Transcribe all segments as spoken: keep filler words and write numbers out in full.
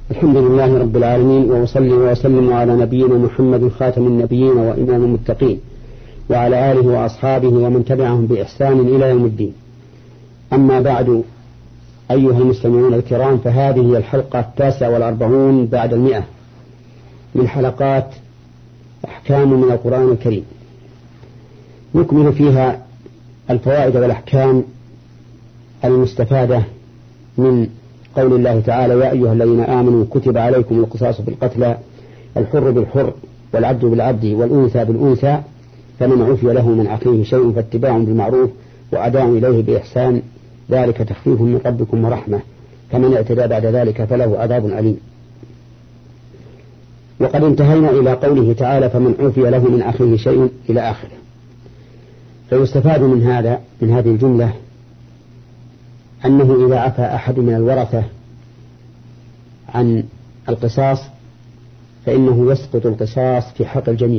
الحمد لله رب العالمين، وأصلي وأسلم على نبينا محمد خاتم النبيين وإمام المتقين، وعلى آله وأصحابه ومن تبعهم بإحسان إلى يوم الدين. أما بعد، أيها المستمعون الكرام، فهذه هي الحلقة التاسعة والأربعون بعد المئة من حلقات أحكام من القرآن الكريم، نكمل فيها الفوائد والأحكام المستفادة من قول الله تعالى: يا أيها الذين آمنوا كتب عليكم القصاص في القتلى، الحر بالحر والعبد بالعبد والأنثى بالأنثى، فمن عفي له من أخيه شيء فاتباع بالمعروف وأداء إليه بإحسان، ذلك تخفيف من ربكم ورحمة، فمن اعتدى بعد ذلك فله عذاب أليم. وقد انتهينا إلى قوله تعالى: فمن عفي له من أخيه شيء إلى آخره. فيستفاد من هذا من هذه الجملة أنه إذا عفى أحد من الورثة عن القصاص فإنه يسقط القصاص في حق الجميع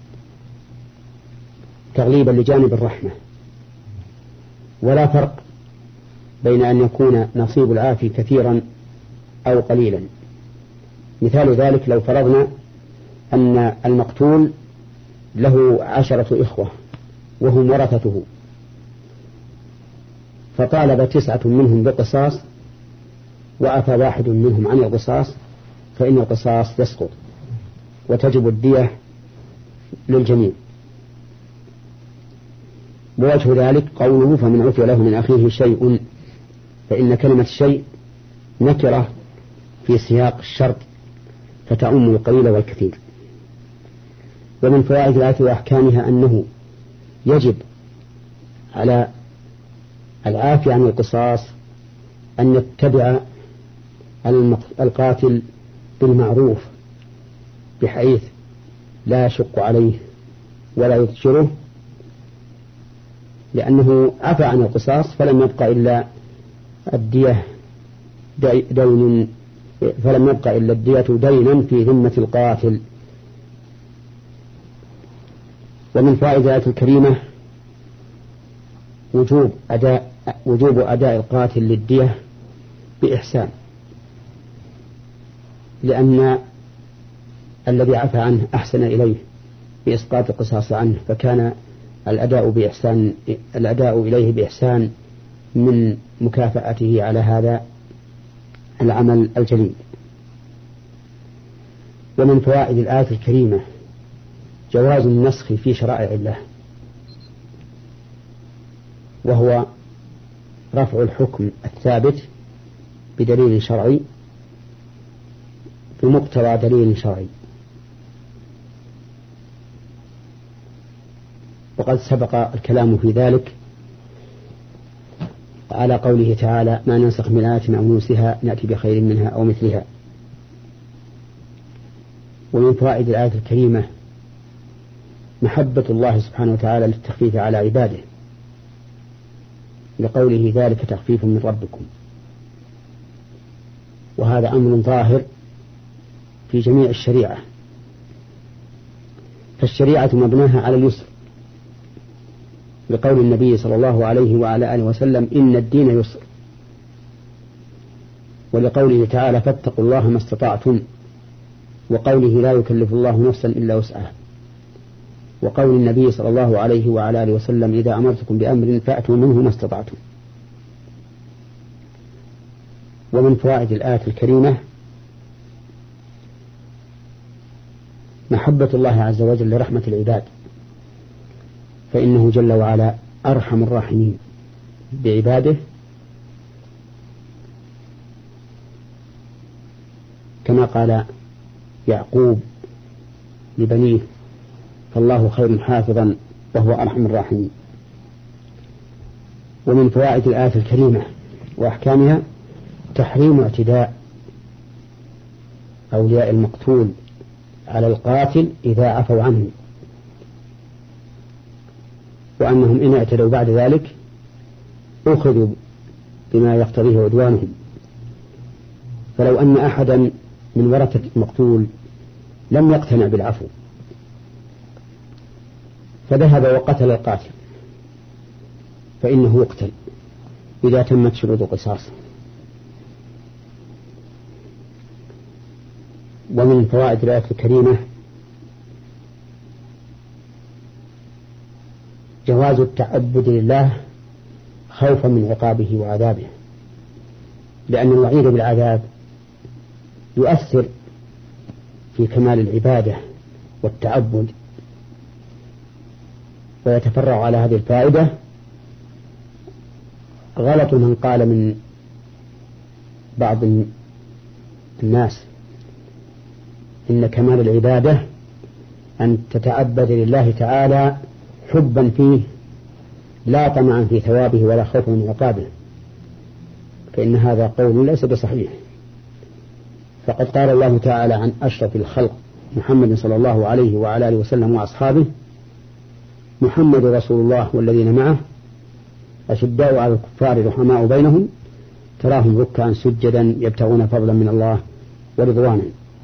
تغليبا لجانب الرحمة، ولا فرق بين أن يكون نصيب العافي كثيرا أو قليلا. مثال ذلك لو فرضنا أن المقتول له عشرة إخوة وهم ورثته، فطالب تسعة منهم بقصاص وعفى واحد منهم عن القصاص، فإن القصاص يسقط وتجب الدية للجميع. ووجه ذلك قوله: فمن عفي له من أخيه شيء، فإن كلمة شيء نكرة في سياق الشرط فتعم القليل والكثير. ومن فوائد الآية وأحكامها أنه يجب على العافي عن القصاص أن يتبع القاتل بالمعروف، بحيث لا يشق عليه ولا يضجره، لأنه عفى عن القصاص فلم يبقى إلا الدية دين فلم يبقى إلا الدية دينا في ذمة القاتل. ومن فوائد الآية الكريمة وجوب أداء وجوب أداء القاتل للدية بإحسان، لأن الذي عفى عنه أحسن إليه بإسقاط القصاص عنه، فكان الأداء بإحسان الأداء إليه بإحسان من مكافأته على هذا العمل الجليل. ومن فوائد الآية الكريمة جواز النسخ في شرائع الله، وهو رفع الحكم الثابت بدليل شرعي بمقتضى دليل شرعي. وقد سبق الكلام في ذلك على قوله تعالى: ما ننسخ من آية أو ننسها نأتي بخير منها أو مثلها. ومن فوائد الآية الكريمة محبة الله سبحانه وتعالى للتخفيف على عباده، لقوله: ذلك تخفيف من ربكم. وهذا أمر ظاهر في جميع الشريعة، فالشريعة مبناها على اليسر، لقول النبي صلى الله عليه وعلى آله وسلم: إن الدين يسر. ولقوله تعالى: فاتقوا الله ما استطعتم، وقوله: لا يكلف الله نفسا إلا وسعها. وقول النبي صلى الله عليه وعلى آله وسلم: إذا أمرتكم بأمر فأتوا منه ما استطعتم. ومن فوائد الآية الكريمة محبة الله عز وجل لرحمة العباد، فإنه جل وعلا أرحم الراحمين بعباده، كما قال يعقوب لبنيه: فالله خير حافظا وهو أرحم الراحمين. ومن فوائد الآية الكريمة وأحكامها تحريم اعتداء أولياء المقتول على القاتل إذا عفوا عنه، وأنهم إن اعتدوا بعد ذلك أخذوا بما يقتضيه عدوانهم. فلو أن أحدا من ورثة المقتول لم يقتنع بالعفو فذهب وقتل القاتل، فإنه يقتل إذا تمت شروط القصاص. ومن فوائد الآية الكريمة جواز التعبد لله خوفا من عقابه وعذابه، لأن الوعيد بالعذاب يؤثر في كمال العبادة والتعبد. ويتفرع على هذه الفائدة غلط من قال من بعض الناس إن كمال العبادة أن تتعبد لله تعالى حبا فيه لا طمعا في ثوابه ولا خوفا من عقابه، فإن هذا قول ليس بصحيح. فقد قال الله تعالى عن أشرف الخلق محمد صلى الله عليه وعلى آله وسلم وأصحابه: محمد رسول الله والذين معه أشداء على الكفار رحماء بينهم تراهم ركعا سجدا يبتغون فضلا من الله ورضوانا.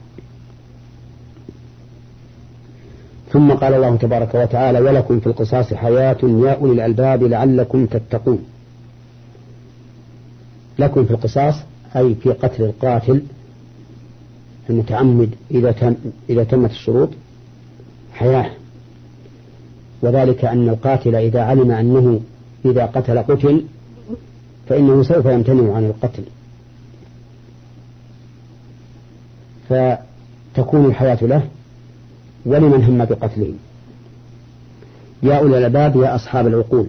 ثم قال الله تبارك وتعالى: ولكم في القصاص حياة يا أولي الألباب لعلكم تتقون. لكم في القصاص أي في قتل القاتل المتعمد إذا تم إذا تمت الشروط حياة، وذلك أن القاتل إذا علم أنه إذا قتل قتل فإنه سوف يمتنع عن القتل، فتكون الحياة له ولمن هم بقتله. يا أولي الألباب يا أصحاب العقول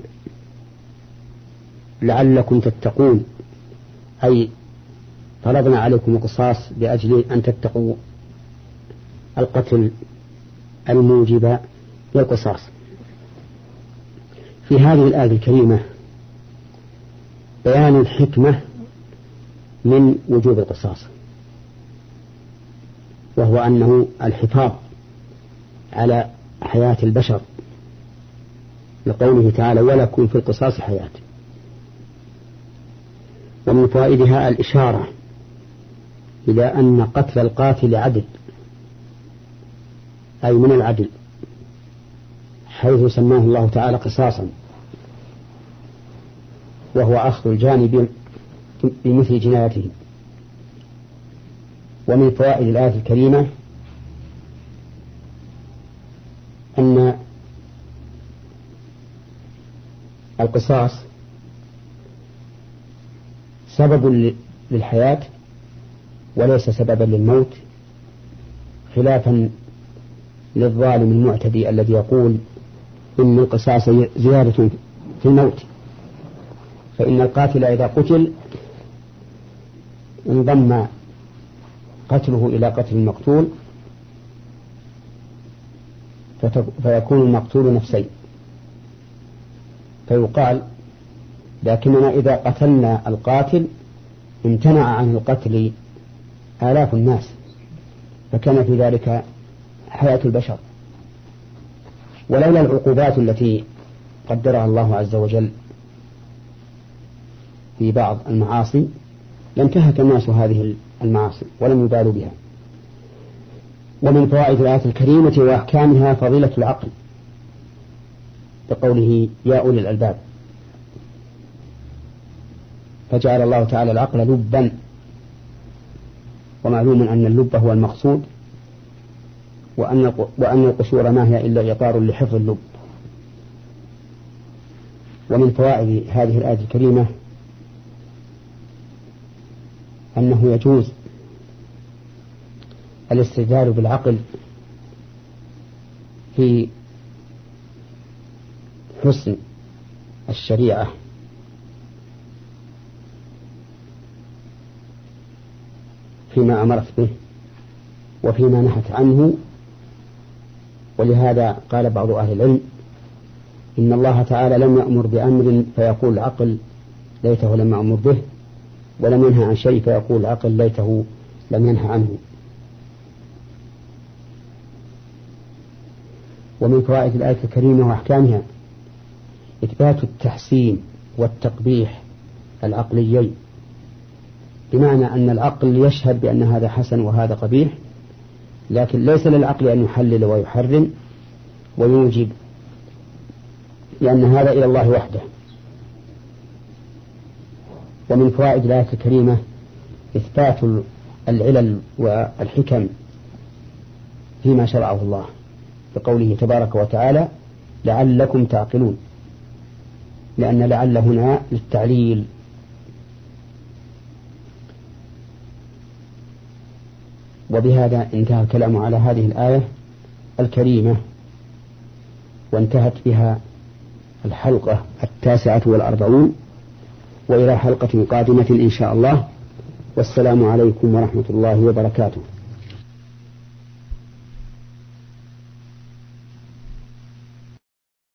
لعلكم تتقون، أي فرضنا عليكم القصاص لأجل أن تتقوا القتل الموجب للقصاص. في هذه الآية الكريمة بيان الحكمة من وجوب القصاص، وهو أنه الحفاظ على حياة البشر، لقوله تعالى: ولكم في القصاص حياة. ومن فوائدها الإشارة إلى أن قتل القاتل عدل، أي من العدل، حيث سماه الله تعالى قصاصا، وهو أخذ الجانب بمثل جنايته. ومن فوائد الآية الكريمة أن القصاص سبب للحياة وليس سببا للموت، خلافا للظالم المعتدي الذي يقول إن القصاص زيادة في الموت، فإن القاتل إذا قتل انضم قتله إلى قتل المقتول فيكون المقتول نفسين، فيقال: لكننا إذا قتلنا القاتل امتنع عن القتل آلاف الناس، فكان في ذلك حياة البشر. ولولا العقوبات التي قدرها الله عز وجل في بعض المعاصي لانتهك الناس هذه المعاصي ولم يبالوا بها. ومن فوائد الآية الكريمة وأحكامها فضيلة العقل، بقوله: يا أولي الألباب، فجعل الله تعالى العقل لبا، ومعلوم أن اللب هو المقصود، وأن وأن القصور ما هي إلا إطار لحفظ اللب. ومن فوائد هذه الآية الكريمة أنه يجوز الاستدلال بالعقل في حسن الشريعة فيما أمرت به وفيما نهت عنه. ولهذا قال بعض أهل العلم: إن الله تعالى لم يأمر بأمر فيقول العقل ليته لم يأمر به، ولم ينهى عن شيء فيقول العقل ليته لم ينهى عنه. ومن فوائد الآية الكريمة وأحكامها إثبات التحسين والتقبيح العقليين، بمعنى أن العقل يشهد بأن هذا حسن وهذا قبيح، لكن ليس للعقل أن يحلل ويحرم ويوجب، لأن هذا إلى الله وحده. ومن فوائد الآية الكريمة إثبات العلل والحكم فيما شرعه الله بقوله تبارك وتعالى لعلكم تعقلون، لأن لعل هنا للتعليل. وبهذا انتهى الكلام على هذه الآية الكريمة، وانتهت بها الحلقة التاسعة والأربعون، وإلى حلقة قادمة إن شاء الله، والسلام عليكم ورحمة الله وبركاته.